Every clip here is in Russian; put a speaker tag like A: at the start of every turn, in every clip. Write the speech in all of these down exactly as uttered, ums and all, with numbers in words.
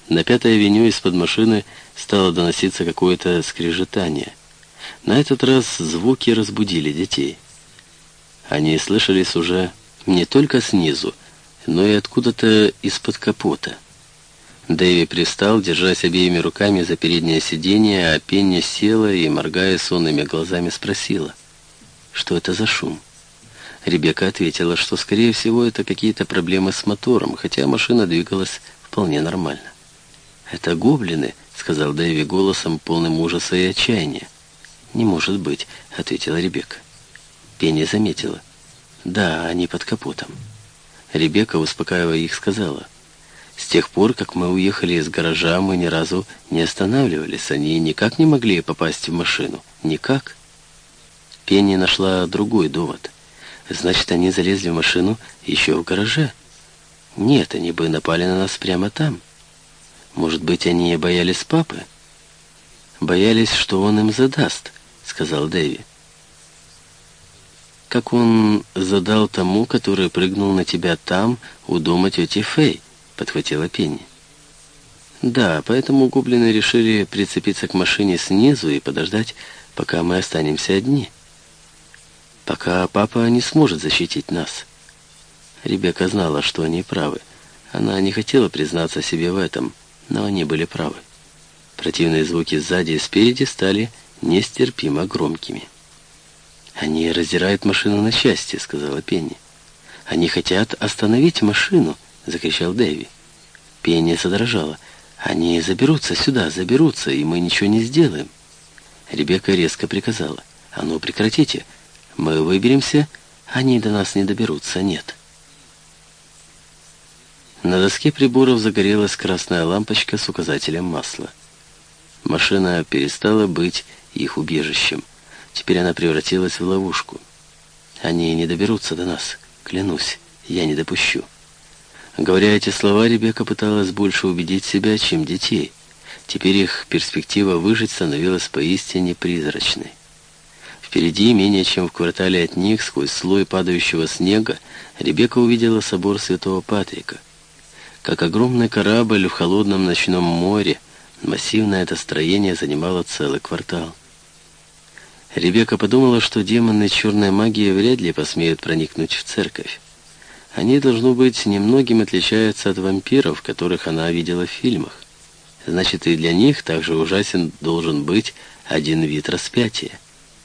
A: На Пятой авеню из-под машины стало доноситься какое-то скрежетание. На этот раз звуки разбудили детей. Они слышались уже не только снизу, но и откуда-то из-под капота. Дэви пристал, держась обеими руками за переднее сиденье, а Пенни села и, моргая сонными глазами, спросила, что это за шум. Ребекка ответила, что, скорее всего, это какие-то проблемы с мотором, хотя машина двигалась вполне нормально. «Это гоблины», — сказал Дэви голосом, полным ужаса и отчаяния. «Не может быть», — ответила Ребекка. Пенни заметила. «Да, они под капотом». Ребекка, успокаивая их, сказала, «С тех пор, как мы уехали из гаража, мы ни разу не останавливались. Они никак не могли попасть в машину. Никак». Пенни нашла другой довод. «Значит, они залезли в машину еще в гараже?» «Нет, они бы напали на нас прямо там». «Может быть, они боялись папы?» «Боялись, что он им задаст», — сказал Дэви. «Как он задал тому, который прыгнул на тебя там, у дома тети Фэй», — подхватила Пенни. «Да, поэтому гоблины решили прицепиться к машине снизу и подождать, пока мы останемся одни. Пока папа не сможет защитить нас». Ребекка знала, что они правы. Она не хотела признаться себе в этом, но они были правы. Противные звуки сзади и спереди стали нестерпимо громкими. «Они раздирают машину на части», — сказала Пенни. «Они хотят остановить машину», — закричал Дэви. Пенни задрожала. «Они заберутся сюда, заберутся, и мы ничего не сделаем». Ребекка резко приказала. «А ну, прекратите. Мы выберемся, они до нас не доберутся, нет». На доске приборов загорелась красная лампочка с указателем масла. Машина перестала быть их убежищем. Теперь она превратилась в ловушку. «Они не доберутся до нас, клянусь, я не допущу». Говоря эти слова, Ребекка пыталась больше убедить себя, чем детей. Теперь их перспектива выжить становилась поистине призрачной. Впереди, менее чем в квартале от них, сквозь слой падающего снега, Ребекка увидела собор Святого Патрика. Как огромный корабль в холодном ночном море, массивное это строение занимало целый квартал. Ребекка подумала, что демоны черной магии вряд ли посмеют проникнуть в церковь. Они, должно быть, немногим отличаются от вампиров, которых она видела в фильмах. Значит, и для них также ужасен должен быть один вид распятия.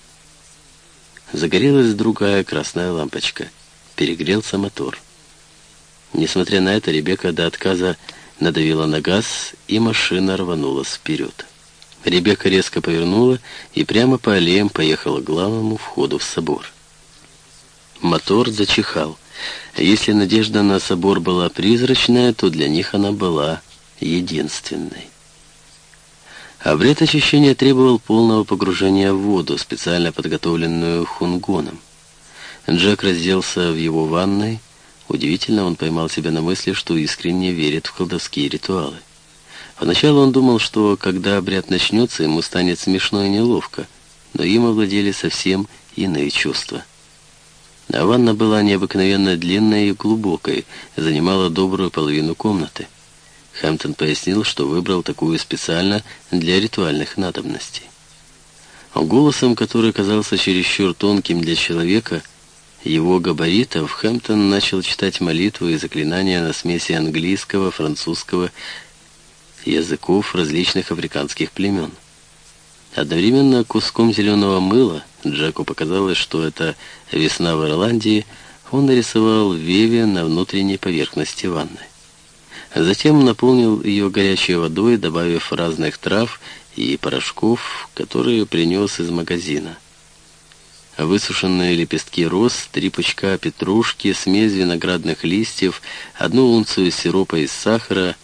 A: Загорелась другая красная лампочка. Перегрелся мотор. Несмотря на это, Ребекка до отказа надавила на газ, и машина рванулась вперед. Ребекка резко повернула и прямо по аллеям поехала к главному входу в собор. Мотор зачихал. Если надежда на собор была призрачная, то для них она была единственной. Обряд очищения требовал полного погружения в воду, специально подготовленную хунгоном. Джек разделся в его ванной. Удивительно, он поймал себя на мысли, что искренне верит в колдовские ритуалы. Поначалу он думал, что когда обряд начнется, ему станет смешно и неловко, но им овладели совсем иные чувства. А ванна была необыкновенно длинной и глубокой, занимала добрую половину комнаты. Хэмптон пояснил, что выбрал такую специально для ритуальных надобностей. Голосом, который казался чересчур тонким для человека, его габаритов, Хэмптон начал читать молитвы и заклинания на смеси английского, французского языков различных африканских племен. Одновременно куском зеленого мыла, Джеку показалось, что это весна в Ирландии, он нарисовал веве на внутренней поверхности ванны. Затем наполнил ее горячей водой, добавив разных трав и порошков, которые принес из магазина. Высушенные лепестки роз, три пучка петрушки, смесь виноградных листьев, одну унцию сиропа из сахара,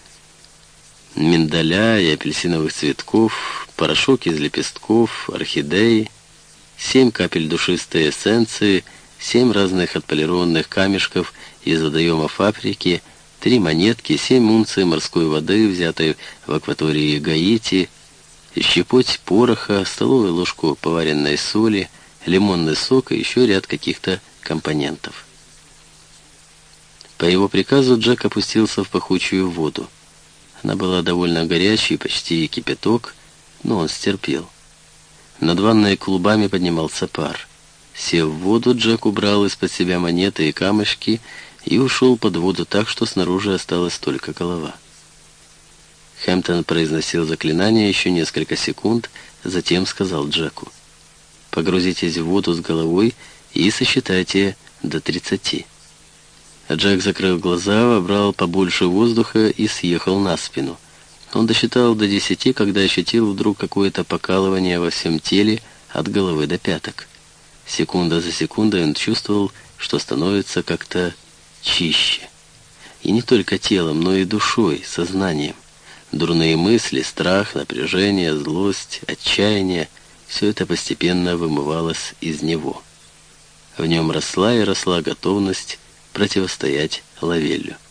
A: миндаля и апельсиновых цветков, порошок из лепестков, орхидей, семь капель душистой эссенции, семь разных отполированных камешков из водоемов Африки, три монетки, семь унций морской воды, взятой в акватории Гаити, щепоть пороха, столовую ложку поваренной соли, лимонный сок и еще ряд каких-то компонентов. По его приказу Джек опустился в пахучую воду. Она была довольно горячей, почти кипяток, но он стерпел. Над ванной клубами поднимался пар. Сев в воду, Джек убрал из-под себя монеты и камешки и ушел под воду так, что снаружи осталась только голова. Хэмптон произносил заклинание еще несколько секунд, затем сказал Джеку: «Погрузитесь в воду с головой и сосчитайте до тридцати». Джек закрыл глаза, вобрал побольше воздуха и съехал на спину. Он досчитал до десяти, когда ощутил вдруг какое-то покалывание во всем теле от головы до пяток. Секунда за секундой он чувствовал, что становится как-то чище. И не только телом, но и душой, сознанием. Дурные мысли, страх, напряжение, злость, отчаяние — все это постепенно вымывалось из него. В нем росла и росла готовность противостоять Лавеллю.